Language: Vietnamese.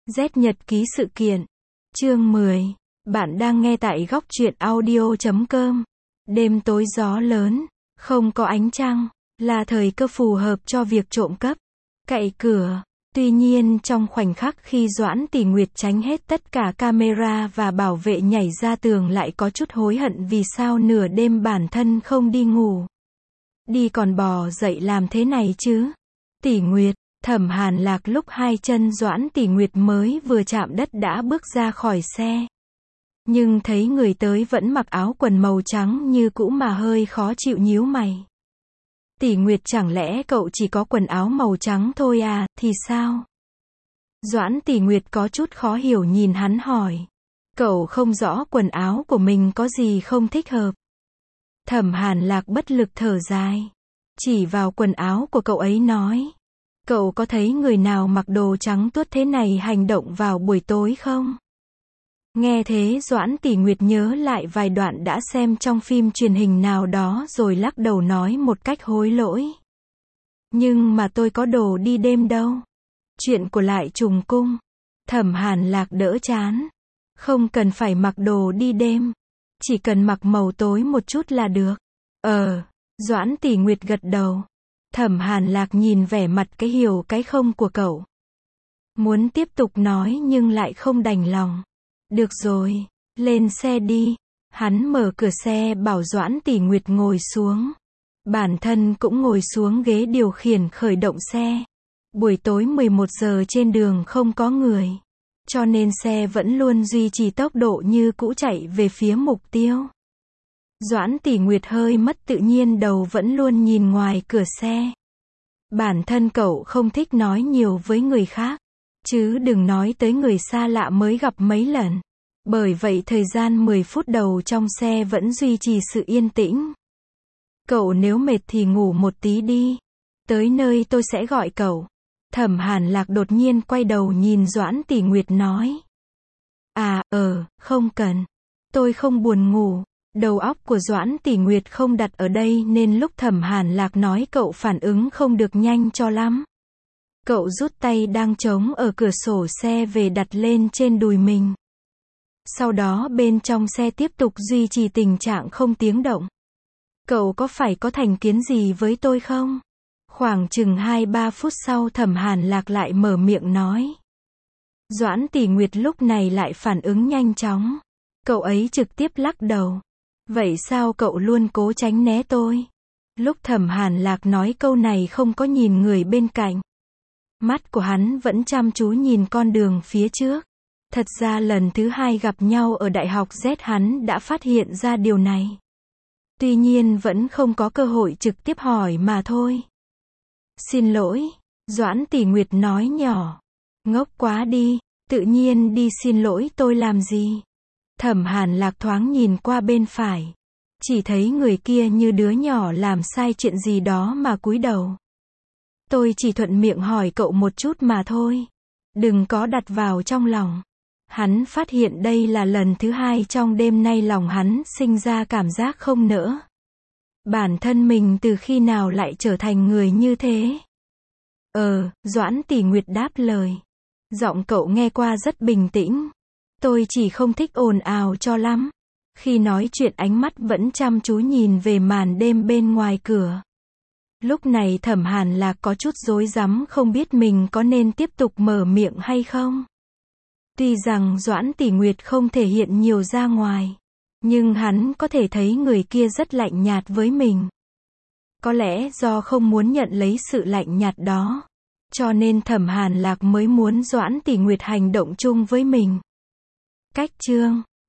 Z nhật ký sự kiện. Chương 10. Bạn đang nghe tại góc truyện audio.com. Đêm tối gió lớn, không có ánh trăng, là thời cơ phù hợp cho việc trộm cắp, cậy cửa. Tuy nhiên trong khoảnh khắc khi Doãn Tỷ Nguyệt tránh hết tất cả camera và bảo vệ nhảy ra tường lại có chút hối hận vì sao nửa đêm bản thân không đi ngủ. Đi còn bò dậy làm thế này chứ. Tỷ Nguyệt, Thẩm Hàn Lạc lúc hai chân Doãn Tỷ Nguyệt mới vừa chạm đất đã bước ra khỏi xe. Nhưng thấy người tới vẫn mặc áo quần màu trắng như cũ mà hơi khó chịu nhíu mày. Tỷ Nguyệt, chẳng lẽ cậu chỉ có quần áo màu trắng thôi à, thì sao? Doãn Tỷ Nguyệt có chút khó hiểu nhìn hắn hỏi. Cậu không rõ quần áo của mình có gì không thích hợp. Thẩm Hàn Lạc bất lực thở dài. Chỉ vào quần áo của cậu ấy nói. Cậu có thấy người nào mặc đồ trắng tuốt thế này hành động vào buổi tối không? Nghe thế Doãn Tỷ Nguyệt nhớ lại vài đoạn đã xem trong phim truyền hình nào đó rồi lắc đầu nói một cách hối lỗi. Nhưng mà tôi có đồ đi đêm đâu. Chuyện của Lại Trùng Cung. Thẩm Hàn Lạc đỡ chán. Không cần phải mặc đồ đi đêm. Chỉ cần mặc màu tối một chút là được. Doãn Tỷ Nguyệt gật đầu. Thẩm Hàn Lạc nhìn vẻ mặt cái hiểu cái không của cậu. Muốn tiếp tục nói nhưng lại không đành lòng. Được rồi, lên xe đi. Hắn mở cửa xe bảo Doãn Tỷ Nguyệt ngồi xuống. Bản thân cũng ngồi xuống ghế điều khiển khởi động xe. Buổi tối 11 giờ trên đường không có người. Cho nên xe vẫn luôn duy trì tốc độ như cũ chạy về phía mục tiêu. Doãn Tỷ Nguyệt hơi mất tự nhiên đầu vẫn luôn nhìn ngoài cửa xe. Bản thân cậu không thích nói nhiều với người khác. Chứ đừng nói tới người xa lạ mới gặp mấy lần. Bởi vậy thời gian 10 phút đầu trong xe vẫn duy trì sự yên tĩnh. Cậu nếu mệt thì ngủ một tí đi. Tới nơi tôi sẽ gọi cậu. Thẩm Hàn Lạc đột nhiên quay đầu nhìn Doãn Tỷ Nguyệt nói. Không cần. Tôi không buồn ngủ. Đầu óc của Doãn Tỷ Nguyệt không đặt ở đây nên lúc Thẩm Hàn Lạc nói cậu phản ứng không được nhanh cho lắm. Cậu rút tay đang trống ở cửa sổ xe về đặt lên trên đùi mình. Sau đó bên trong xe tiếp tục duy trì tình trạng không tiếng động. Cậu có phải có thành kiến gì với tôi không? Khoảng chừng 2-3 phút sau Thẩm Hàn Lạc lại mở miệng nói. Doãn Tỷ Nguyệt lúc này lại phản ứng nhanh chóng. Cậu ấy trực tiếp lắc đầu. Vậy sao cậu luôn cố tránh né tôi? Lúc Thẩm Hàn Lạc nói câu này không có nhìn người bên cạnh. Mắt của hắn vẫn chăm chú nhìn con đường phía trước. Thật ra lần thứ hai gặp nhau ở Đại học Z hắn đã phát hiện ra điều này. Tuy nhiên vẫn không có cơ hội trực tiếp hỏi mà thôi. Xin lỗi, Doãn Tỷ Nguyệt nói nhỏ. Ngốc quá đi, tự nhiên đi xin lỗi tôi làm gì? Thẩm Hàn Lạc thoáng nhìn qua bên phải. Chỉ thấy người kia như đứa nhỏ làm sai chuyện gì đó mà cúi đầu. Tôi chỉ thuận miệng hỏi cậu một chút mà thôi. Đừng có đặt vào trong lòng. Hắn phát hiện đây là lần thứ hai trong đêm nay lòng hắn sinh ra cảm giác không nỡ. Bản thân mình từ khi nào lại trở thành người như thế? Doãn Tỷ Nguyệt đáp lời. Giọng cậu nghe qua rất bình tĩnh. Tôi chỉ không thích ồn ào cho lắm. Khi nói chuyện ánh mắt vẫn chăm chú nhìn về màn đêm bên ngoài cửa. Lúc này Thẩm Hàn Lạc có chút rối rắm không biết mình có nên tiếp tục mở miệng hay không. Tuy rằng Doãn Tỷ Nguyệt không thể hiện nhiều ra ngoài. Nhưng hắn có thể thấy người kia rất lạnh nhạt với mình. Có lẽ do không muốn nhận lấy sự lạnh nhạt đó. Cho nên Thẩm Hàn Lạc mới muốn Doãn Tỷ Nguyệt hành động chung với mình. Cách chương